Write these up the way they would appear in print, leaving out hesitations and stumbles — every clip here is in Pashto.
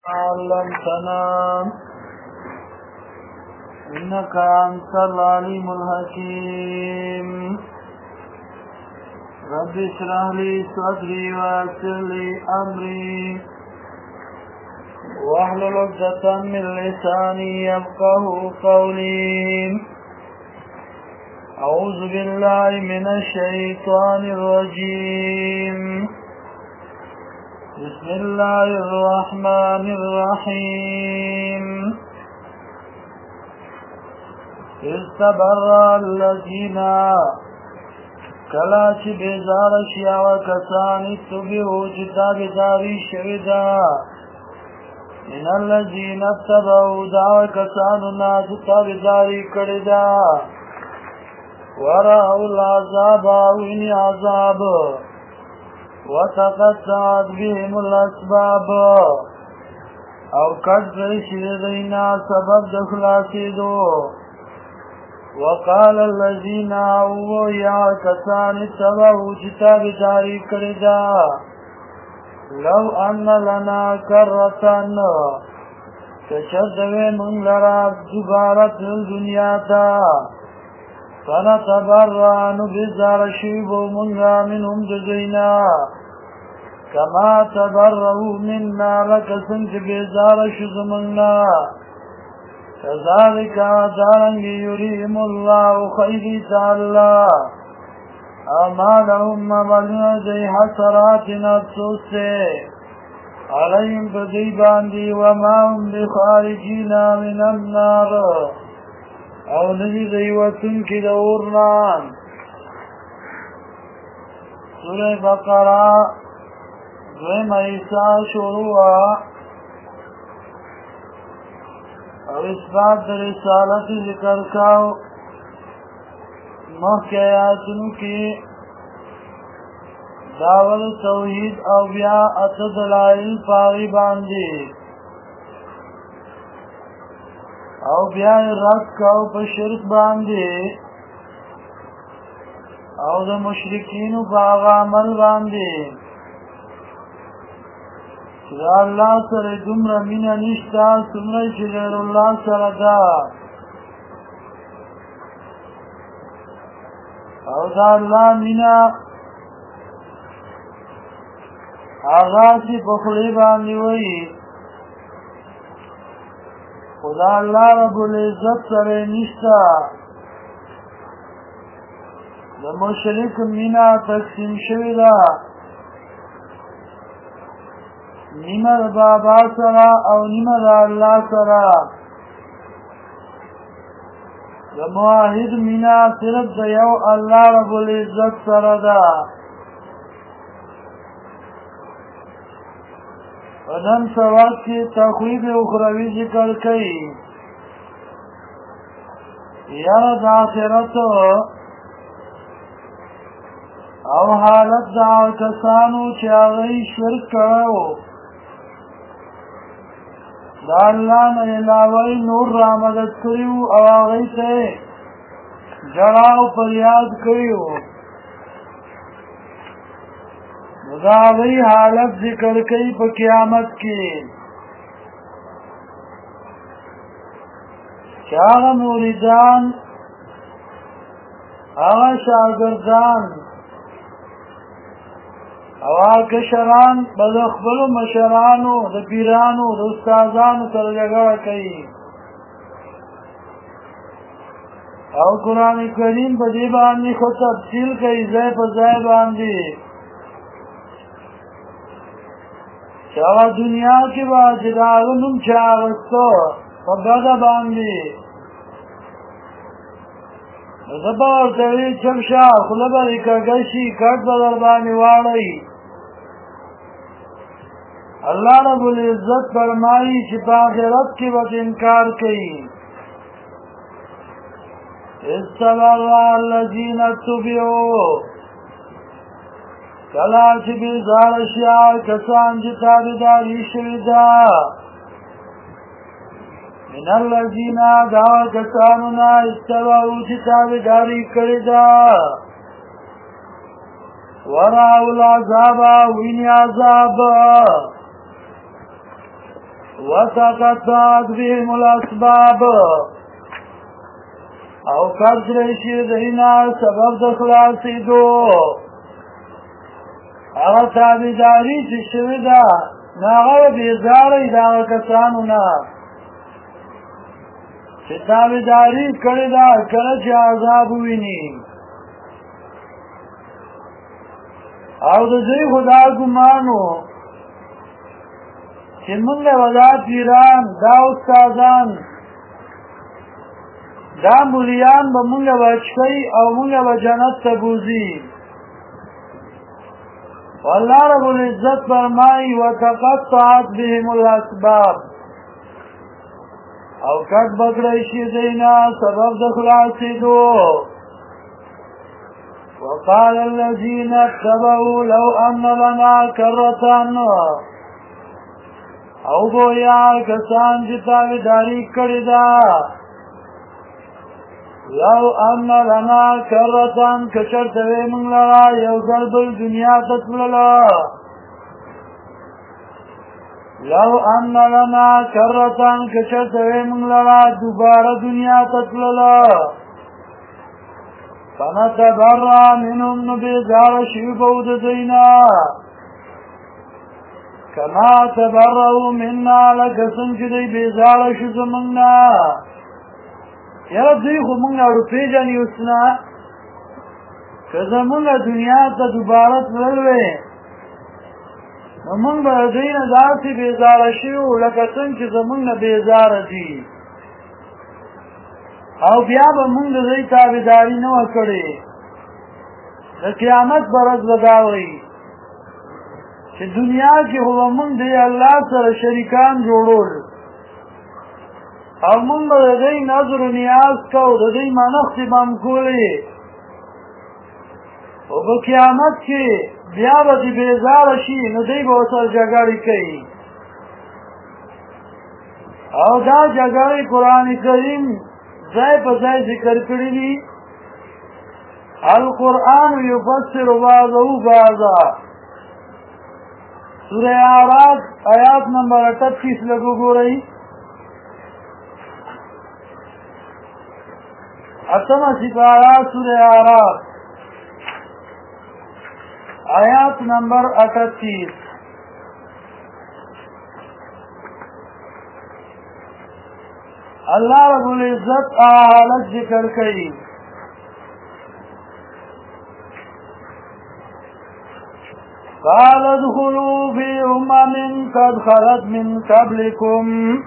علمتنا إنك أنت العليم الحكيم رب اشرح لي صدري ويسر لي أمري واحلل عقدة من لساني يفقهوا قولي أعوذ بالله من الشيطان الرجيم بسم الله الرحمن الرحيم إذ تبرأ الذين کلا چی بیزار شیا و کسانی تبعو جتاب داری شویدا من الذین اتبعو دعو کسانونا جتاب داری کرددا ورأو العذاب وینی عذاب وتقطعت بهم الاسباب او کٹ گئی دینا سبب دخلاسی دو وقال الذين آووا یا کسان اتبعوا کتاب جاری کردا لو ان لنا کرتن کشدوے من لرا دوبارت دنیا تا فنتبرأ نبزار شیبو منگا منهم جزینا کما تبرأوا منا لکسنک بزار شزمنا كذلك دارنگ يريهم الله خيري تعالى أعمالهم مبلغ دي حسرات نفسوس عليهم بذيبان دي وما هم بخارجين من النار او نجي ديوتن كي دورنان سورة بقرة دویم عیسیٰ شروع او اثبات در رسالت ذکر کاو مخی آیاتنو کی دعوت توحید او بیا اتدلائل پاغی باندی او بیا رد کاو پا شرک باندی او دا مشرکینو پاغ عمل باندی دا اللہ سر دمر من نشتا سمر چی غیر اللہ سر دا او دا اللہ منا آغاسی پخلی باندی وی خدا اللہ رب العزت سر نشتا دا مشرک منا تقسیم شوی دا نیمه دا بابا سرا او نیمه دا اللہ سرا دا معاہد مینا صرف دا یو اللہ رب العزت سرا دا ودن سواد کی تخویب اخروی ذکر کئی یار دا آخرتو او حالت دا کسانو چاگئی شرک کرو دا اللہ نے علاوی نور را مدد کریو او آغی تے جڑاو پر یاد کریو دا آغی حالت ذکر کئی پا قیامت کی چاگ موریدان آغا شاگردان او کشران بدخبلو مشرانو د پیرانو د استازانو سره جګړه کوي او قرآن کریم په دې باندې خو تفصیل کوي ځای په ځای باندې چې هغه دنیا کې به چې د هغه نوم چا اخیسته په بده باندې زه به ورته وي چپ شه خوله به دې کږه شي کټ به در باندې واړئ اللہ رب العزت فرمائی چې په آخرت کې به انکار کوي استبرأ الذین اتبعوا کلا چې بیزار شیا کسان چې تابعداري شوي ده من الذین دا کسانونا اتبعوا چې تابعداري کړې ده ورأوا العذاب ویني عذاب وتقطعت بهم الاسباب او کړی شي دینا سبب د خلاصېدو هغه تابعداري چې شوې ده نو هغه بېزاره د هغه کسانو نه چې تابعداري کړې ده کله چې عذاب وویني او د دوی خدا ګمانو چې موږ ودا پیران دا استادان دا مولیان به موږ بچی او موږ به جنت ته بوځي والله رب العزت فرمایي وتقطعت بهم الاسباب او کټ بکړی شي دینا سبب د خلاصېدو وقال الذين اتبعوا لو ان لنا كرة او گویا کسان چې تابعداري کړې ده لو ان لنا كرة کچرته وې موږ لرا یو ځل بل دنیا ته تللو لو ان لنا كرة کچرته وې موږ لرا دوباره دنیا ته تللو فنتبرأ منهم نبیزار شیبو ددینا کما تبرأوا منا لکسن چی دی بیزار شو زمنگنا یرا دوی خو منگا روپی جانی اسنا که زمنگا دنیا تا دوبارت للوی منگ با دین داسی بیزار شو لکسن چی زمنگا بیزار دی او بیا به موږ د دې تابعداري نه وکړي د قیامت برز وګاوي چې دنیا کې هو موږ د الله سره شریکان جوړول او موږ د دې نظر نیاز کو د دې منښت بم کولې او په قیامت کې بیا به دې بیزار شي نو دې به سره جګړه کوي او دا جګړه قران کریم ځای په ځای ذکر کړی دي القرآن یفسر بعضه بعضا سورہ اعراف آیات نمبر 38 لگو گورئی اتما سپارہ سورہ اعراف آیات نمبر 38 اللہ رب العزت حالت ذکر کئی قال ادخلوا في قد خلت من قبلكم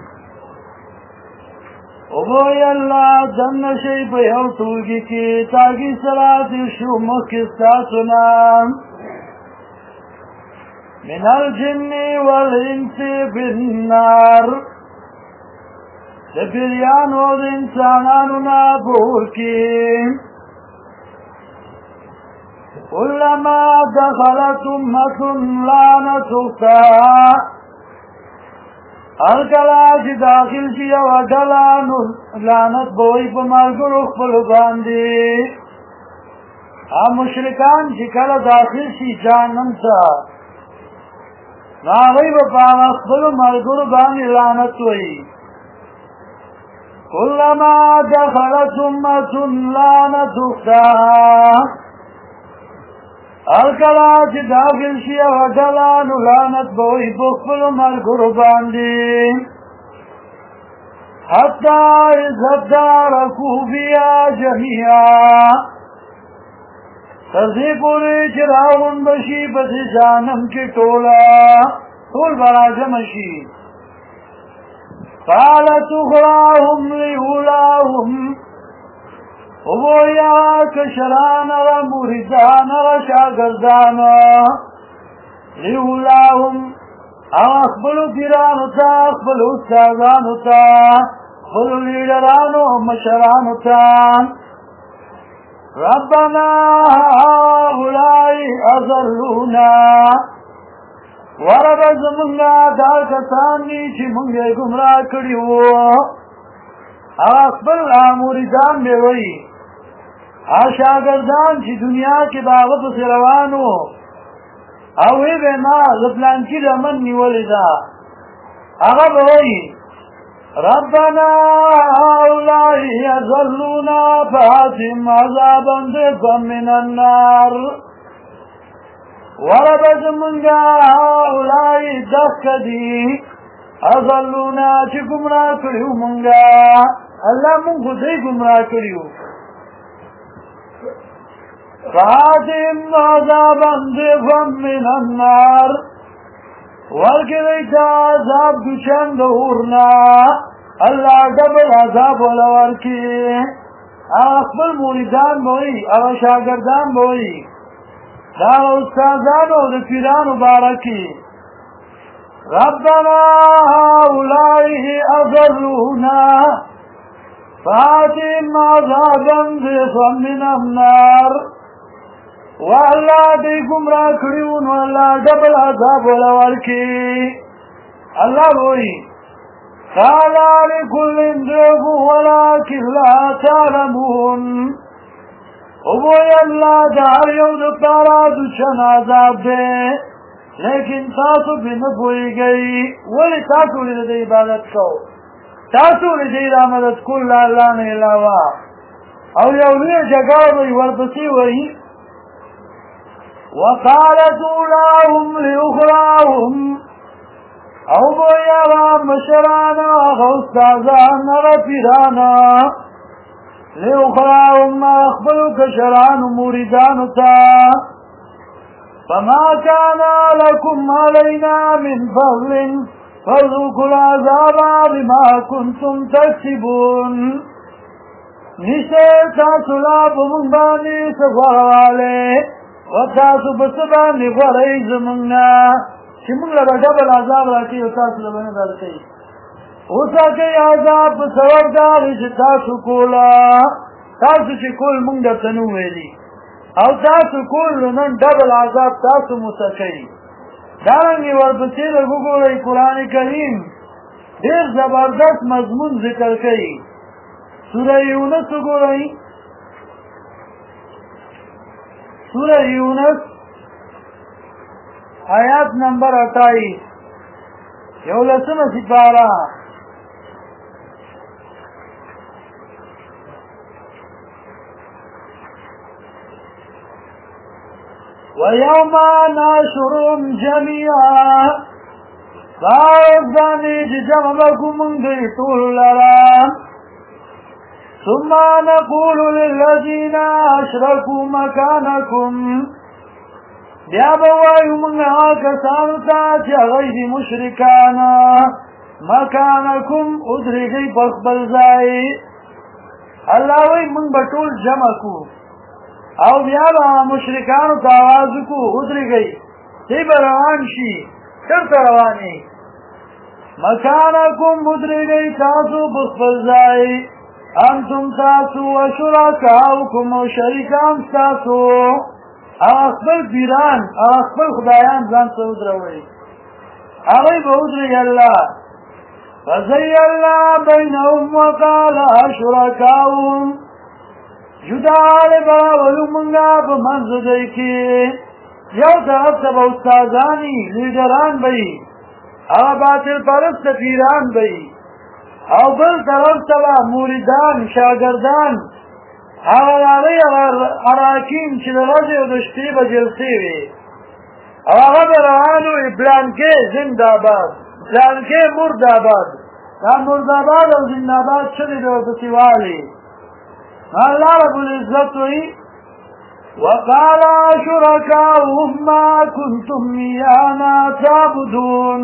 وبوی اللہ دن شی پہ یو توگی کی تاگی صلاة شو مکستا سنام من الجن والانس في النار لپریانو د انسانانو نا بور کی کلما دخلت امت لعنت اختها هر کله چې داخل شي یو ډله نو لعنت به وي په ملګرو خپلو باندې مشرکان چې کله داخل شي جهنم ته نو هغوی به په هغه خپلو ملګرو باندې لعنت وایي كلما دخلت امة لعنت اختها الکلا چې داخل شي او ډله نو لعنت به وي په خپلو ملګرو باندې حتی اذا ادارکوا فیها جمیعا تر دې پورې چې راغونډ به شي په دې جهنم کې ټول به راجمع شي قالت اخراهم لأولاهم وبویا کشران را مریدان را شاگردان لأولاهم اخبرو پیرانو تا اخبرو استادانو تا اخبرو لیڈرانو مشرانو تا ربنا هؤلاء اضلونا ورب زمونگا دا کسان دی چی مونگی گمراہ کری ہو اخبر آموریدان بیوئی شاگردان چی دنیا کی باغت سروانو اوی بے ما زپلان کی رمن نیولی دا هغه به وایي ربنا هؤلاء يضلونا فآتهم عذابا ضعفا من النار ورب زمونږه هؤلاء دک دي اضلونا چې ګمراه کړي مونږه الله مونږ دوی ګمراه کړیو فآتهم عذابا ضعفا من النار ورکوی تا عذاب دوچن د اورنا الله ډبل عذاب ولا ورکی خپل مریدان بوي او شاګردان بوي دا استادانو د پیرانو بارکی ربنا هؤلاء اضلونا فآتهم عذابا ضعفا من النار والله دی گمراه کړیو نو الله ډبل عذاب ولا ورکی الله وایي قال لكل ضعف ولكن لا تعلمون او وی الله دا یو د پاره د شن عذاب دی لیکن تاسو به نه پوهیږئ ولې تاسو لري د عبادت کو تاسو لري د عبادت کول الله نه علاوه او یو لوی جګړه وي ورپسې وایي وقالت اولاهم لأخراهم او بویا مشرانا غوستازان رفیرانا لأخراهم اخبرو کشران موریدان تا فما كان لكم علينا من فضل فذوقوا العذاب بما كنتم تكسبون نشتر تاسو لا بمنبانی سفرواله وتاسو بسبانی غوری زمونگنا چی مونگ لگا ڈبل عذاب راکی و تاسو لبنی درکی اوسا کئی عذاب بسبب داری چی تاسو کولا تاسو چی کول مونگ در تنو ویلی او تاسو کول لنن ڈبل عذاب تاسو مسکی دارنگی ورپسی لگو گوری قرآن کریم دیر زبردست مضمون ذکر کئی سورہ یونس گوری سورہ یونس آیات نمبر 28 یولسم سپارہ وَيَوْمَ نَحْشُرُهُمْ جَمِيعًا فَأَوْزَانِي جَمَعَكُمْ دِيتُ لَرَا ثم نقول للذين اشركوا مكانكم بیا بوایو منگا کسانو تا چی غید مشرکانا مکانکم ادرگی پخبل زائی اللہ وی منگ بطول جمع کو او بیا با مشرکانو تا آوازو کو ادرگی تی بروان شی کرتا روانی مکانکم ادرگی تاسو پخبل زائی انتم تاسو و شرکاؤکم و شریکان تاسو اخبر پیران اخبر خدایان ځان ته ودروي هغه به ودري الله فزيّلنا بينهم وقال شركاؤهم جدال براولو منگا په منځ دوی کې یو طرف ته به استادانی لیډران وي هغه باطل پرست پیران وي او بل طرف ته مریدان شاګردان هغه لاري اراکین چې د ورځې او د شپې به جلسې وي او هغه به روانو وي بلانکې زنده‌باد بلانکې مرده‌باد دا مرده‌باد او زنده‌باد چغې به ورپسې والي الله رب العزت وایي وقال شركاؤهم ما كنتم إيانا تعبدون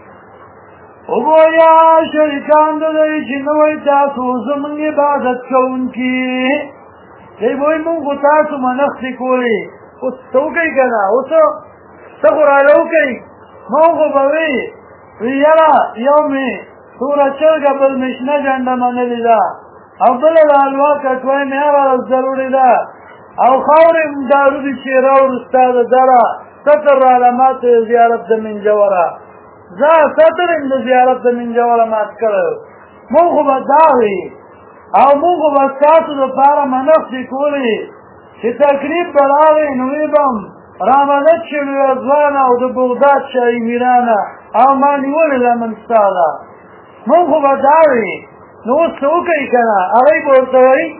او بویا شریکان دوی چې نوې تاسو زموږ عبادت کوونکي دی وای مونږ تاسو منښتې کولې اوس توګی کنه اوس څنګه راو کوي مونږ به وی یاره یو می تور چرګ بل مشنه جنډه منلې ده او بل الوا کټوي مې را ضروري ده او خاورې دارو دي چې راو استاد دره ستر علامات زیارت د منجوره زه ستر د زیارت د منجوره مات کړو مونږ به داوي او مونږ به تاسو لپاره منښتې کولې چې تقریب به راغی نو وی بم رامنت چې ځوان او د بغداد شاهي میرانه او ما نیول لمن ستاله من خو به دا وي نو اوس څه وکړئ که نه هغوی به ورته وایي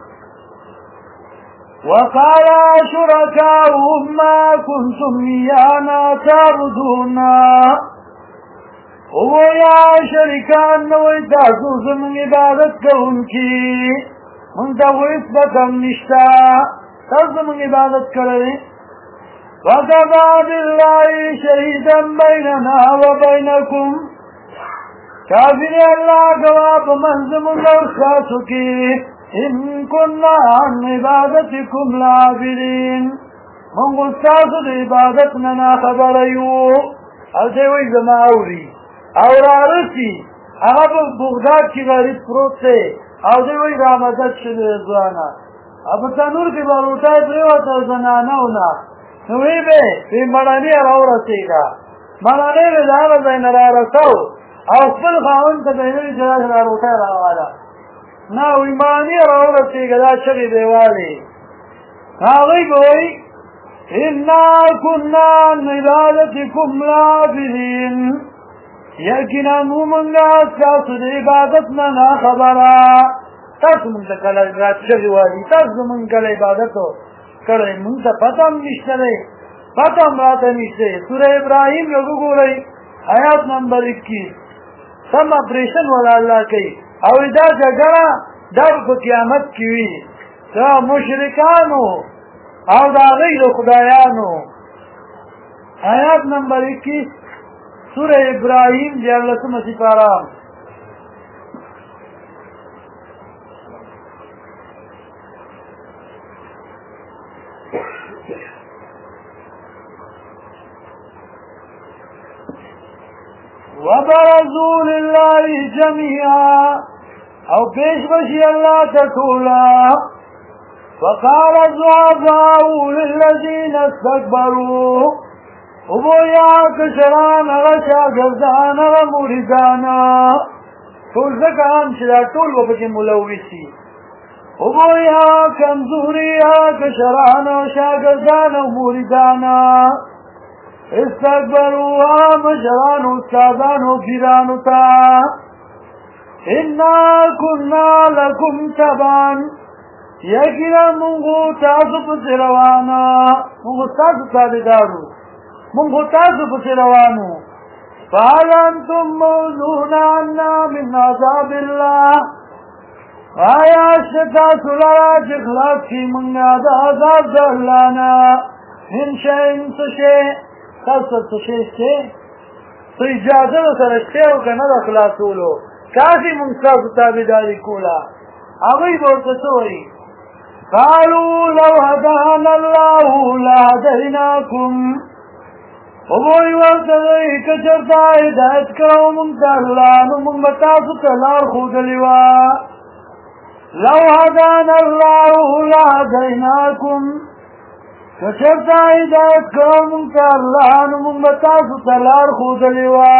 وقال شركاؤهم ما كنتم إيانا تعبدون ويا شركان نوي تاسو زمون عبادت کوونکي مونږ ته هیڅ بدم نشته تاسو زمون عبادت کوئ وكفى بالله شهيدا بيننا وبينكم كافر الله گواه په منځ مونږ او تاسو کې إن كنا عن عبادتكم لعابدين من غستاس عبادتنا نا خبر يو التوي زما اوري او رارسي اغا بغداد کی غریب پروت سے او دوی رامدد شده زوانا اب تنور کی باروتای پریوتا زنانونا نوی بے بی مدنی رو رسیگا مدنی لدار زین را رسو او خپل خاون تا بینوی جراش راروتای راوالا نا ایمانی رو رسیگا دا شغی دیوالی ناغی بوئی اِنَّا كُنَّا عَنْ عِبَادَتِكُمْ لَعَابِدِينَ یقینا مومنگا تاسو د عبادتنا نا خبره تاسو مونږ ته کله رات شوي وایي تاسو مونږ کله عبادت کړی مونږ ته پته هم نشته دی پته هم راته نشته سوره ابراهیم یې وګورئ آیات نمبر 21 سم اپریشن والا الله کوي او دا جګړه دا په قیامت کې وي دا مشرکانو او دا غیر خدایانو آیات نمبر 21 سورہ ابراہیم جلسم سپارہ وبرزوا لله جميعا او پیش بشی اللہ تکولا وقال الضعفاء للذين استكبروا ابو یا کشران اغا شاگردان اغا موردانا طول زکان چدا طول وپکی ملویسی ابو یا کمزوری اغا کشران اغا شاگردان اغا موردانا استکبروا اغا مشران استادان و پیرانو تا انا کننا لکم تبان یکینا منگو تاسو پسروانا منگو تاسو تابدارو منگو تاسو پسروانو فهل انتم موزون عنا من عذاب اللہ آیا شتا سلارا جخلاف کی منگا دا عذاب دا اللانا من شئین سشے تاسو سشے سے تو اجازه سرشتے ہو کہ ندا خلاصولو کافی منگسا ستابداری کولا اگئی بورتسوئی قالوا لو هدانا الله لهديناكم وبوئی ورطوئی کچرتا ہدایت کرو منتا اللہ نمون بتاسو تلار خودلیوا لو هدانا الله لهديناكم کچرتا ہدایت کرو منتا اللہ نمون بتاسو تلار خودلیوا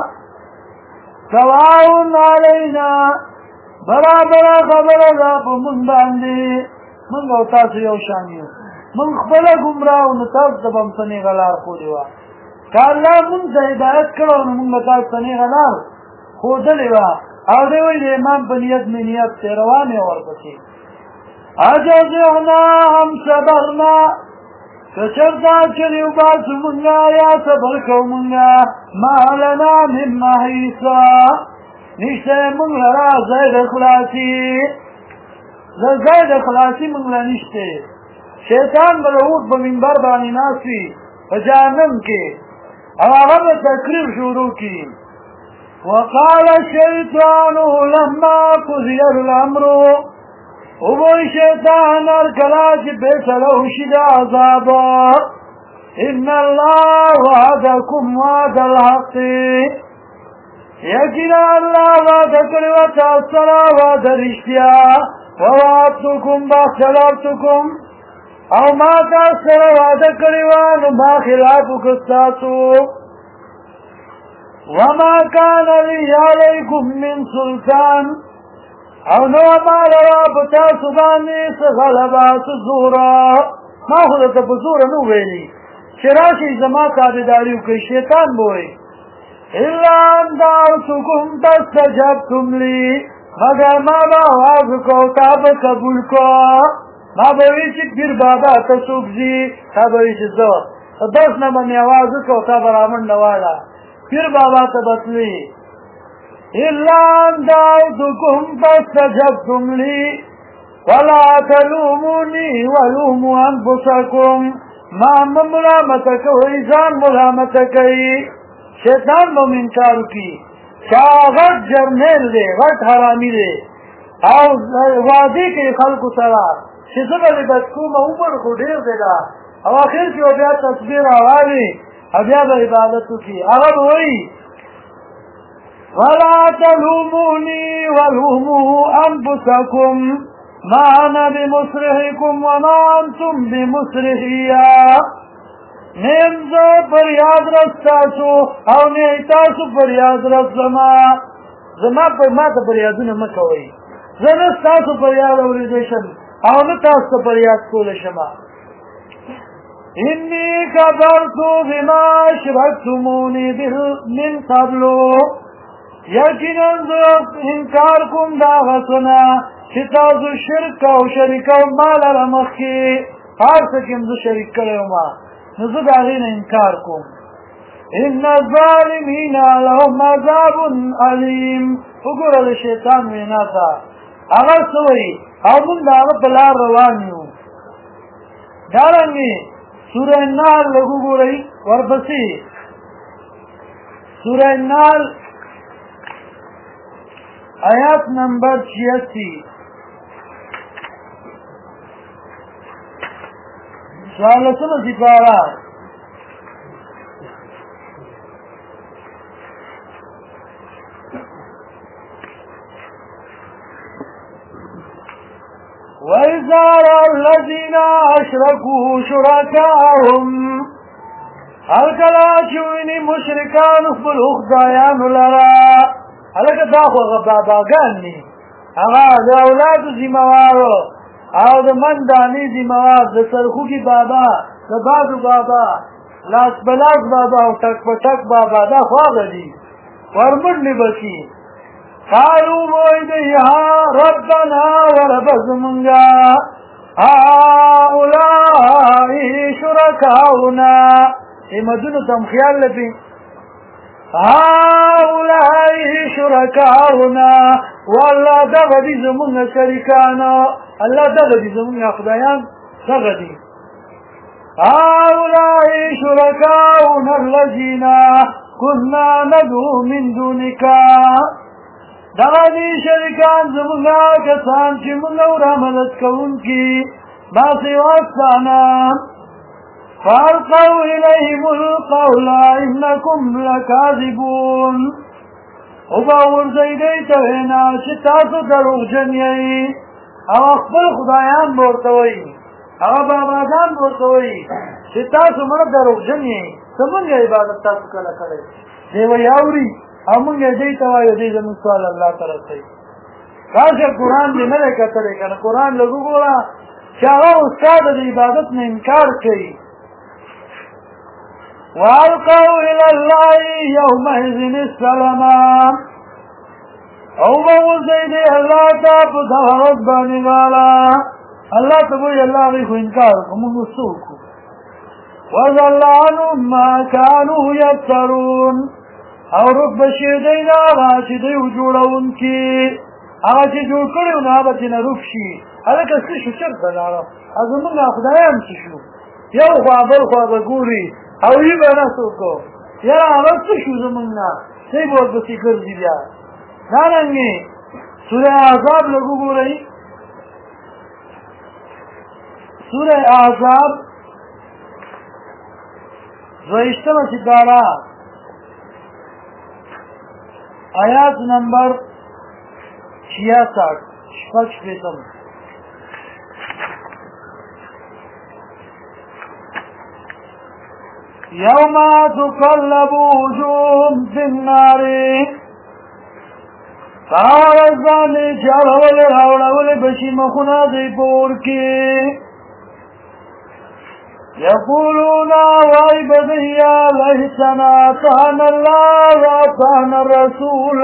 سواؤن علینا برابر خبر اللہ من باندی من گو تاسو یو شانیو من خبر گمراو نتاس دبم سنی غلار خودیوا که اللہ من سے ہدایت کرو من بتاس سنی غلار خودلیوا او دیوئی دی امام پنیت میں نیت سے روانے ورپسی اجازعنا ہم صبرنا کچرتا چلیو باسو منگا یا صبر کو منگا ما لنا من محیصا نشتے منگ لرا زید خلاصی زید خلاصی منگ لنشتے شیطان بلعود بمنبر بانی ناسی جہنم کے او آغا تقریر شروع کی وقال الشیطان لما قضی الامر وبوی شیطان ارکلاچ بیسلو شد عذابا ان اللہ وعدکم وعد الحق یقینا اللہ وعد کروا تاثرا وعد رشتیا ووعدتکم باخلابتکم او ما تاثر وعد کروا نما خلاف کستاسو وما كان لي عليكم من سلطان او نو ما لرا بتاسو بانی سغلبات زورا ما خودتا بزورا نو ویلی چراشی زما تابداریو که شیطان بوئی الا ان دعوتکم فاستجبتم لی مگر ما با آواز کو تا به قبول کو ما بوی چې پیر بابا ته څوک ځي تا بوی چې زه داس نه باندې آواز کو تا برامن نواله پیر بابا ته بتلی الا ان دعوتکم فاستجبتم لی ولا تلوموني ولوموا انفسكم ما ملامت کوي ځان ملامت کوي شیطان به انکار کوي چا غټ جرنیل دی غټ حرامي دی او وادي کې خلکو سره چې زه به بد کوم عمر خو ډېر دی دا او اخر کې بیا تصویر راوالي بیا به عبادت کوي هغه وایي ولا تلوموني ولوموا انفسكم ما انا بمصرخكم وما انتم بمصرخيا نمزه پر یاد رستاسو او نه تاسو پر یاد رسما زما پر ما ته پر یادونه مکوئ زنه تاسو پر یاد اورېدل شم او نه تاسو پر یاد کول شم انی کفرت بما اشركتموني به من قبل یقینا انکار کوم دا غسنا چې تاسو شرک او شریک او مال را مخکي هر څه کوم زه شریک کړم نو زه دا غي انکار کوم ان الظالمین لهم عذاب الیم وګوره د شیطان وینا تا هغه سوی او موږ دا په لار روان یو دارنګي سورہ النحل وګورئ ورپسې سورہ النحل آیات نمبر 86 سوالتنا سپارا وَإِذَا رَأَى الَّذِينَ أَشْرَكُوا شُرَكَاءَهُمْ هل کلا چوینی مشرکان خپل خدایانو لرا هلکه دا خو باباګان ني هغه د اولادو ذمہوارو او د مندانی ذمہوار د سرخوږي بابا د بازو بابا لاس بلاس بابا او ټک پټک بابا دا خو غدي ورمنډي بشي قالوا ويدها ربنا ورب زمنگا هؤلاء شركاؤنا مدونو تم خیال لبی هؤلاء شركاؤنا والله دغدي زمون شرکانا الله دغدي زمون خدایان دغدي هؤلاء شركاؤنا الذين كنا ندعو من دونك دغدي شرکان زمون کسان چې موږ را مدد کوونکي ما سواستانا فالقوا إليهم القول إنكم لكاذبون وباور زيدي توهنا شتاسو دروغ جنيي او اخبر خدایان بورتوي او باباگان بورتوي شتاسو مر دروغ جنيي سمنګ عبادت تاسو کله کړي دیو یاوري امونږ دې توایو دې زموږ سوال الله تعالی کوي راشه قران دې نه کتلې کنه قران لګو ګورا چې هغه استاد د عبادت نه انکار کوي وَأَلْقَوْا إِلَى اللَّهِ يَوْمَئِذٍ السَّلَامَ او وزید الله تا په دغه باندې والا الله ته وی الله غي خو انکار کوم وسوک وَذَلَّانُ مَا كَانُوا يَفْتَرُونَ او رب شیدینا چې دوی جوړون کی هغه چې جوړ کړو نه به نه روښي هغه څه شو چرته لاره ازمنه خدایان څه شو یو خو بل خو وګوري او یې به نه سوکو یا هغه څه شو زمونږه څه به د فکر دی بیا دارنګي سوره احزاب لګو ګورئ سوره احزاب زویشتمه سپاره آیات نمبر 66 شپږ شپږم يوم تقلب وجوههم في النار فارزان چاول راوړول بشي مخونه دی پور کې یقولون وای بدی یا لیتنا اطعنا الله واطعنا الرسول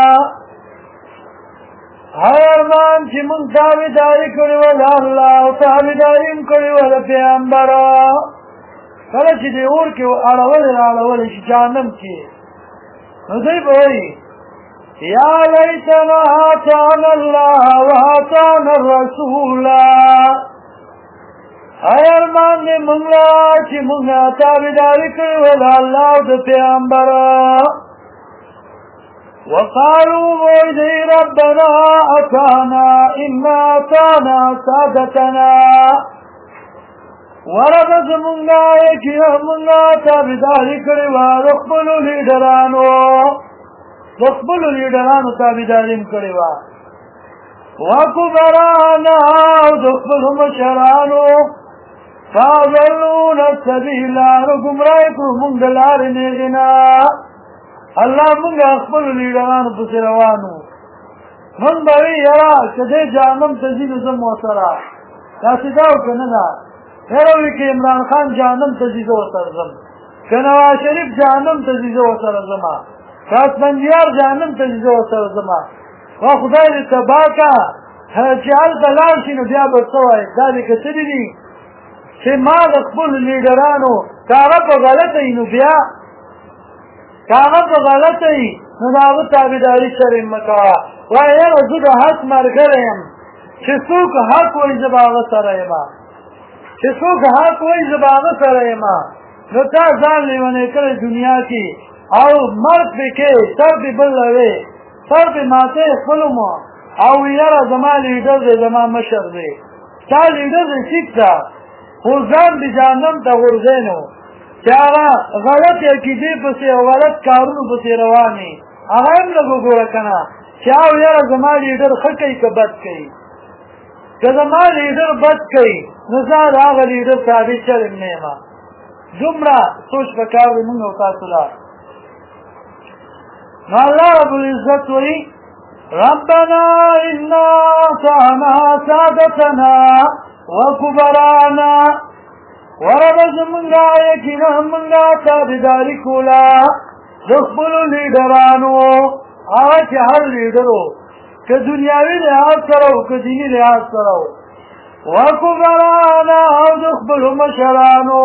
ارمان چې مونږ تابعداري کړې وه د الله او تابعداري هم کړې وه د پیغمبر کله چې دې اور کې اړولې راړولې شي جهنم کې نو دوی به وایي یا لیتنا اطعنا الله واطعنا الرسول ارمان دې مونږ لا چې مونږ تابعداري کړې وه د الله او د پیغمبر وقالوا ويدي ربنا أطعنا إنا أطعنا سادتنا ورب زمونگا یکی همونگا تابداری کریوا دخبلو لیڈرانو تابداریم کریوا وکبرانا دخبلو مشرانو فاضلون السبیلا نو گمرائی کو منگلار نیغنا اللہ منگا اخبر لیڈرانو پسی روانو من بوی یرا کدے جانم تزید زم وصرا کاسی داو کننا یروی که عمران خان جانم تزید وصر زم کنواز شریف جانم تزید وصر زما کاسمنجیار جانم تزید وصر زما و خدای دی تباکا چهل تلاشی نو بیا بسوائی دادی کسری دی چه ما اخبر لیڈرانو کاغا پا غلطی نو بیا کاغه په غلطه ای نو داغه تابعداري شرم مکوا وای یاره زه د حق مرګره یم چې څوک حق وایي زه به هغه سره یم چې څوک حق وایي زه به هغه سره یم نو تا ځان لیونی کړی دنیا کې او مرګ پې کې سر دې بل لوې سر دې ماته خپلو مو او یاره زما لیډر دی زما مشر دی ستا لیډر دی ټیک ده خو ځان دې جهنم ته غورځی نو چې هغه غلط عقیدې پسې او غلط کارونو پسې روانې هغه هم لږ وګوره که نه چې او یاره زما لیډر ښه کوي که بد کوي که زما لیډر بد کوي نو زه د هغه لیډر تابع چلم نه یم دومره سوچ پکار دی مونږ او تاسو له نو الله رب العزت وایي ربنا انا اطعنا سادتنا وکبرانا ورب زمونگا یکینا همونگا تابداری کولا دخبلو لیڈرانو آغا چه هر لیڈرو که دنیاوی لحاظ سرو که دینی لحاظ سرو وکبرانا او دخبلو مشرانو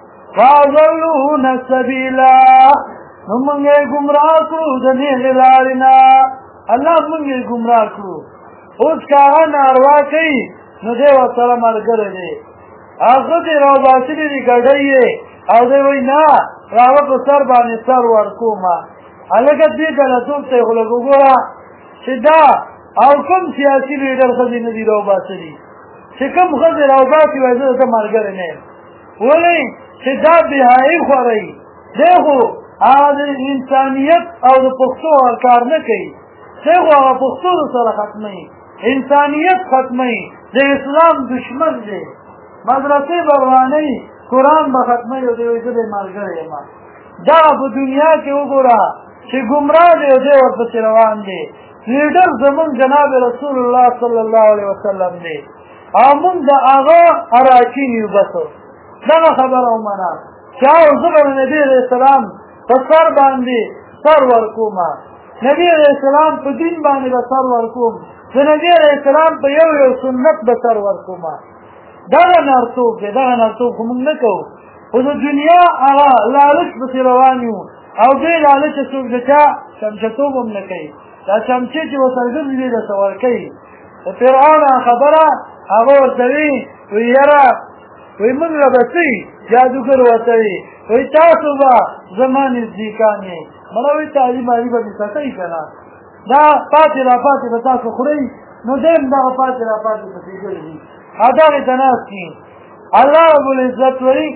فاضلون السبیلا نمونگا گمراہ کرو دنیغ لارنا اللہ مونگا گمراہ کرو اس کاغا ناروا کئی نو دیو سلام ارگر دی هغه دې راوباسلي دي ګډۍ یې او دی وایي نه راوه په سر باندې سر ورکومه هلکه دې غلطوب ته یې خو لږ وګوره چې دا او کوم سیاسي لیډر ښځې نه دي راوباسلي چې کوم ښځې راوباسي وایي زه د ده ملګری نه یم ولې چې دا بېحایي خوروي دی خو هغه د انسانیت او د پښتو کار نه کوي دی خو هغه پښتو سره ختموي انسانیت ختموي د اسلام دشمن دی مدرسې بروانۍ قرآن به ختموي او دی وایي زه د ملګری یم دا په دنیا کې وګوره چې ګمراه دی او دی ورپسې روان دی لیډر زمونږ جناب رسول الله صلی الله علیه وسلم دی او مونږ د هغه اراکین یو بسو دغه خبره ومنه چې او زه به د نبي علیه السلام په سر باندې سر ورکومه نبي علیه السلام په دین باندې به سر ورکوم د نبي علیه السلام په یو یو سنت به سر ورکومه دغه نارتوب دی دغه نارتوب خو موږ نه کوو خو د دنیا هغه لالچ پسې روان یو او دې لالچه څوک د چا چمچهتوب هم نه کوي دا چمچې چې ورسره ګرځي دی درته ورکوي د فرعون خبره هغه ورته وي وایي یاره وایي موږ له به څه جادوګر ورته وي وایي تاسو به زما نزدیکان یې مړه وایي تعلیم علي به مې ساتئ که نه دا پاتې را پاتې به تاسو خورئ نو دی هم دغه پاتې را پاتې پسې ګرځي دغې ته ناست دي الله رب العزت وایي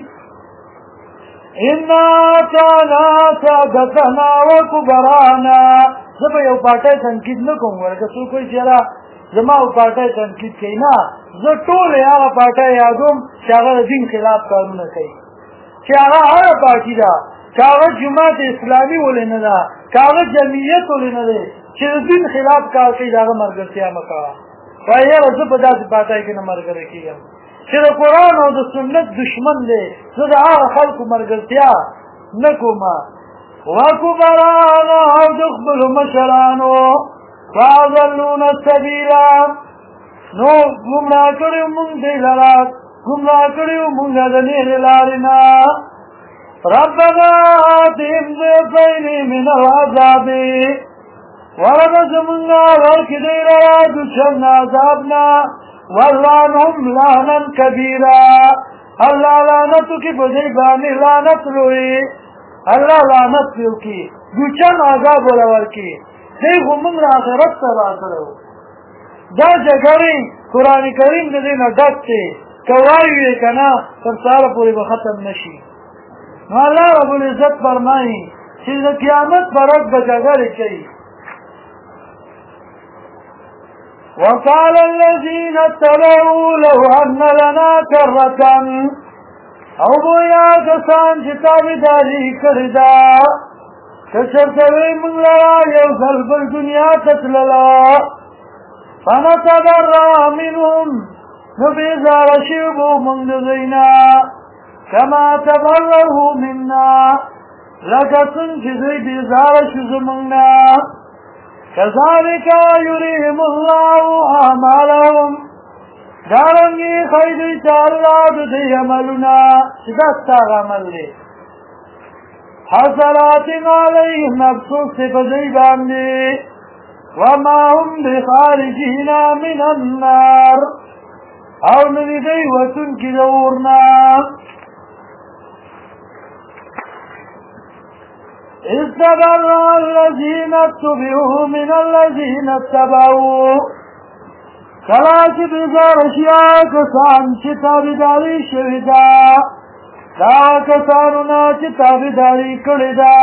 انا اطعنا سادتنا وکبرانا زه به یو پارټی تنقید نه کوم ورکه څوک وایي چې یاره زما یو پارټی تنقید کوي نه زه ټولې هغه پارټی یادوم چې هغه د دین خلاف کارونه کوي چې هغه هغه پارټي ده که هغه جماعت اسلامي ولې نه ده که هغه جمعیت ولې نه دی چې د دین خلاف کار کوي د هغه ملګرتیا مه کوه وایي یاره زه په داسې پارټی کې نه ملګری کېږم چې د قرآن او د سنت دشمن دی زه د هغه خلکو ملګرتیا نه کوم وکبرانو او د خپلو مشرانو فاضلونا السبیلا نو ګمراه کړي مونږ دی لرا ګمراه کړي مونږ د نیغې لارې نه ربنا آتهم ضعفین من العذاب ورب زمونږه ورکړي دی لرا دشمن عذاب نه واللعنهم لعنا کبیرا الله لعنتو کې په دې باندې لعنت لوی الله لعنت وکړي دشمن عذاب ولا ورکړي دی خو موږ آخرت ته راغلو دا جګړې قرآن کریم د دې نه ډک دی که وایو یې که نه تر سهاره پورې به ختم نه شي نو الله رب العزت فرمایي چې د قیامت په ورځ به جګړې کوي وقال الذين اتبعوا لو أن لنا كرة او بویا کسان چې تابعداري کړې ده که چېرته وی موږ لره یو ځل بل دنیا ته تلله فنتبرأ منهم نو بېزاره شوي به موږ د دوی نه کما تبرأوا منا لکه څنګه چې دوی بېزاره شو زموږ نه كذلك يريهم الله أعمالهم دارنگی خیدوی تا اللہ دی عملنا شدت عمل لی حسرات علیہم افسوس فزی باندی وما هم بخارجین من النار او ندی وطن کی دورنا استبرأ الذين اتبعوا من الذين اتبعوا کلا چې بیزار شیا کسان چې تابعداري شوي ده دا کسانو نه چې تابعداري کړې ده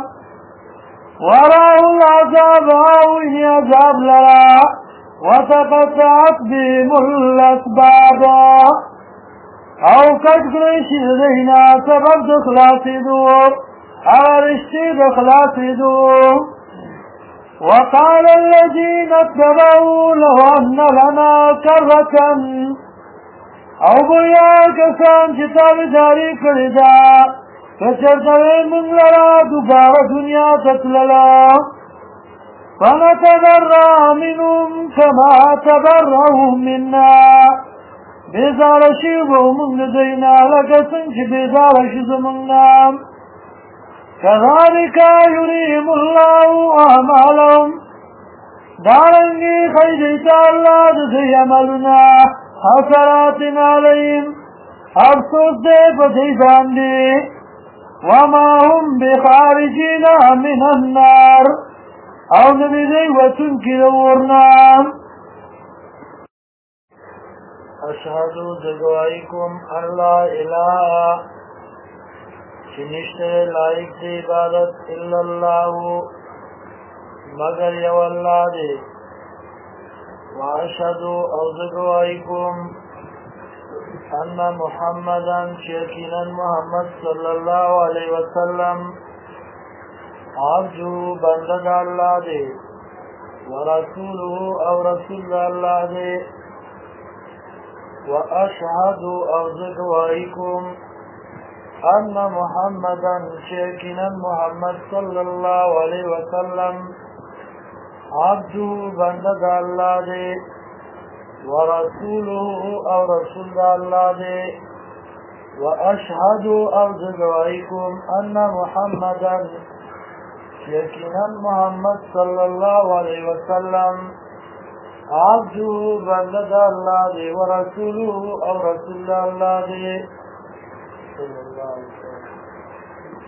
ورأوا العذاب او ویني عذاب لرا وتقطعت بهم الاسباب او کټ کړی شي د دوی نه سبب د خلاصېدو هغه رشتې د خلاصېدو وقال الذين اتبعوا لو أن لنا كرة او بیا کسان چې تابعداري کړې ده که چېرته وی موږ لره دوباره دنیا ته تلله فنتبرأ منهم كما تبرأوا منا بېزاره شوي به موږ د دوی نه لکه څنګه چې بېزاره شو زموږ نه كذلك يريهم الله أعمالهم دارنگی خیدیتا اللہ دسی عملنا حسرات علیہم افسوس دے پتی باندی وما هم بخارجین من النار او نبی دی وطن کی دورنا اشهدو زگوائیکم اللہ الہ چنشتے لائق دی عبادت الا اللہ مگر یو اللہ دے واشهدو اوزگوائیکم ان محمدا شیقینا محمد صلی اللہ علیہ وسلم عبدو بندگ اللہ دے ورسولو او رسول اللہ دے واشهدو اوزگوائیکم ان محمدا شیقینا محمد صلی اللہ علیہ وسلم عبدو بندگ اللہ دے ورسولو او رسول اللہ دے واشهدو اوزگوائیکم ان محمدا شیقینا محمد صلی اللہ علیہ وسلم عبدو بندگ اللہ دے ورسولو او رسول اللہ دے صلی اللہ علیہ وسلم